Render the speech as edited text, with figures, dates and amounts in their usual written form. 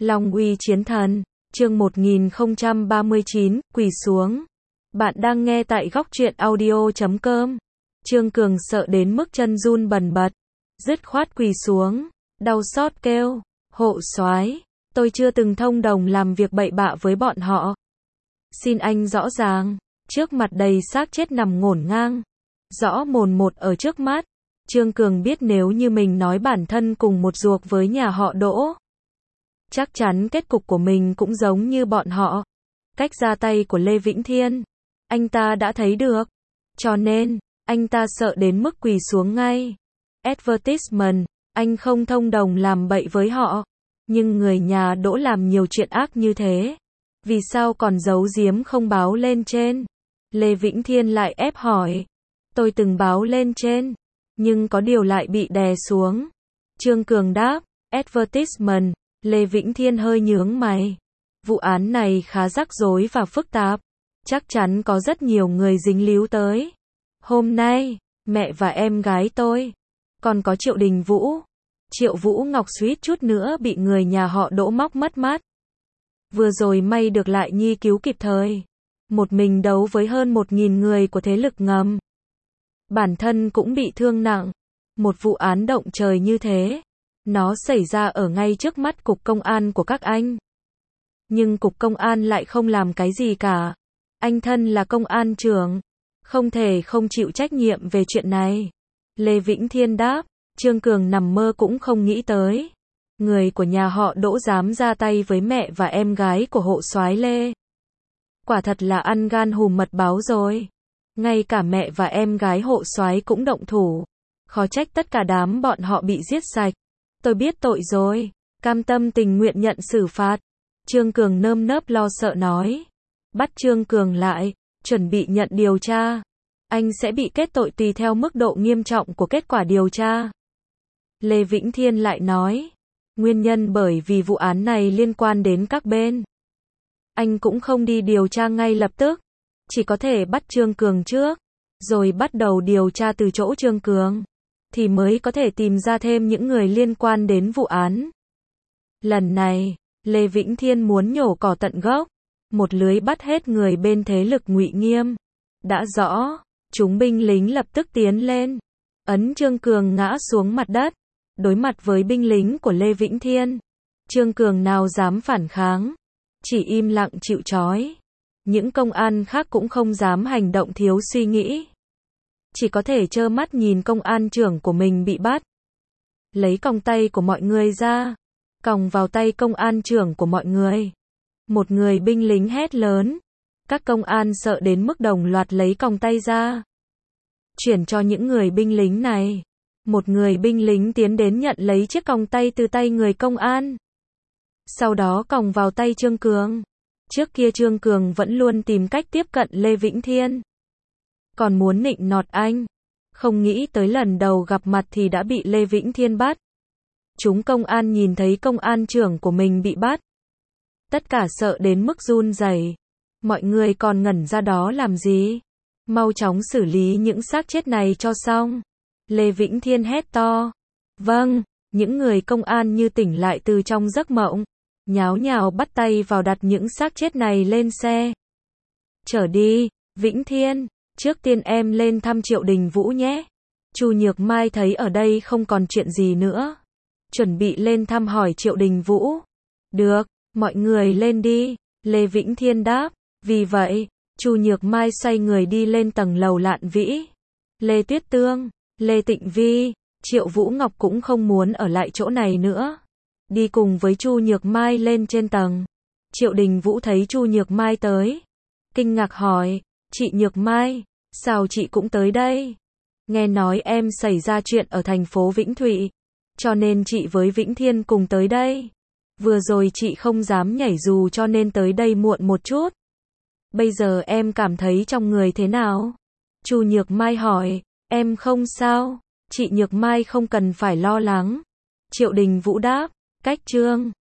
Long uy chiến thần, chương 1039, quỳ xuống. Bạn đang nghe tại góc truyện audio.com. Trương Cường sợ đến mức chân run bần bật, dứt khoát quỳ xuống, đau xót kêu, hộ soái, tôi chưa từng thông đồng làm việc bậy bạ với bọn họ. Xin anh rõ ràng, trước mặt đầy xác chết nằm ngổn ngang, rõ mồn một ở trước mắt. Trương Cường biết nếu như mình nói bản thân cùng một ruột với nhà họ Đỗ, chắc chắn kết cục của mình cũng giống như bọn họ. Cách ra tay của Lê Vĩnh Thiên, anh ta đã thấy được, cho nên, anh ta sợ đến mức quỳ xuống ngay. Advertisement, anh không thông đồng làm bậy với họ, nhưng người nhà Đỗ làm nhiều chuyện ác như thế, vì sao còn giấu giếm không báo lên trên? Lê Vĩnh Thiên lại ép hỏi, tôi từng báo lên trên, nhưng có điều lại bị đè xuống. Trương Cường đáp, advertisement. Lê Vĩnh Thiên hơi nhướng mày. Vụ án này khá rắc rối và phức tạp, chắc chắn có rất nhiều người dính líu tới. Hôm nay, mẹ và em gái tôi, còn có Triệu Đình Vũ, Triệu Vũ Ngọc suýt chút nữa bị người nhà họ Đỗ móc mất mắt. Vừa rồi may được Lại Nhi cứu kịp thời, một mình đấu với hơn 1.000 người của thế lực ngầm. Bản thân cũng bị thương nặng. Một vụ án động trời như thế, nó xảy ra ở ngay trước mắt cục công an của các anh. Nhưng cục công an lại không làm cái gì cả. Anh thân là công an trưởng, không thể không chịu trách nhiệm về chuyện này. Lê Vĩnh Thiên đáp, Trương Cường nằm mơ cũng không nghĩ tới. Người của nhà họ Đỗ dám ra tay với mẹ và em gái của hộ soái Lê. Quả thật là ăn gan hùm mật báo rồi. Ngay cả mẹ và em gái hộ soái cũng động thủ. Khó trách tất cả đám bọn họ bị giết sạch. Tôi biết tội rồi, cam tâm tình nguyện nhận xử phạt. Trương Cường nơm nớp lo sợ nói. Bắt Trương Cường lại, chuẩn bị nhận điều tra. Anh sẽ bị kết tội tùy theo mức độ nghiêm trọng của kết quả điều tra. Lê Vĩnh Thiên lại nói. Nguyên nhân bởi vì vụ án này liên quan đến các bên. Anh cũng không đi điều tra ngay lập tức. Chỉ có thể bắt Trương Cường trước, rồi bắt đầu điều tra từ chỗ Trương Cường, thì mới có thể tìm ra thêm những người liên quan đến vụ án. Lần này, Lê Vĩnh Thiên muốn nhổ cỏ tận gốc, một lưới bắt hết người bên thế lực Ngụy Nghiêm. Đã rõ, chúng binh lính lập tức tiến lên, ấn Trương Cường ngã xuống mặt đất. Đối mặt với binh lính của Lê Vĩnh Thiên, Trương Cường nào dám phản kháng, chỉ im lặng chịu trói. Những công an khác cũng không dám hành động thiếu suy nghĩ, chỉ có thể trơ mắt nhìn công an trưởng của mình bị bắt. Lấy còng tay của mọi người ra, còng vào tay công an trưởng của mọi người. Một người binh lính hét lớn. Các công an sợ đến mức đồng loạt lấy còng tay ra, chuyển cho những người binh lính này. Một người binh lính tiến đến nhận lấy chiếc còng tay từ tay người công an, sau đó còng vào tay Trương Cường. Trước kia Trương Cường vẫn luôn tìm cách tiếp cận Lê Vĩnh Thiên, còn muốn nịnh nọt anh. Không nghĩ tới lần đầu gặp mặt thì đã bị Lê Vĩnh Thiên bắt. Chúng công an nhìn thấy công an trưởng của mình bị bắt, tất cả sợ đến mức run rẩy. Mọi người còn ngẩn ra đó làm gì? Mau chóng xử lý những xác chết này cho xong. Lê Vĩnh Thiên hét to. Vâng, những người công an như tỉnh lại từ trong giấc mộng, nháo nhào bắt tay vào đặt những xác chết này lên xe. Chở đi, Vĩnh Thiên, trước tiên em lên thăm Triệu Đình Vũ nhé. Chu Nhược Mai thấy ở đây không còn chuyện gì nữa, chuẩn bị lên thăm hỏi Triệu Đình Vũ. Được, mọi người lên đi, Lê Vĩnh Thiên đáp. Vì vậy, Chu Nhược Mai xoay người đi lên tầng lầu Lạn Vĩ. Lê Tuyết Tương, Lê Tịnh Vi, Triệu Vũ Ngọc cũng không muốn ở lại chỗ này nữa, đi cùng với Chu Nhược Mai lên trên tầng. Triệu Đình Vũ thấy Chu Nhược Mai tới, kinh ngạc hỏi, chị Nhược Mai, sao chị cũng tới đây? Nghe nói em xảy ra chuyện ở thành phố Vĩnh Thụy, cho nên chị với Vĩnh Thiên cùng tới đây. Vừa rồi chị không dám nhảy dù cho nên tới đây muộn một chút. Bây giờ em cảm thấy trong người thế nào? Chu Nhược Mai hỏi, em không sao, chị Nhược Mai không cần phải lo lắng. Triệu Đình Vũ đáp, cách Trương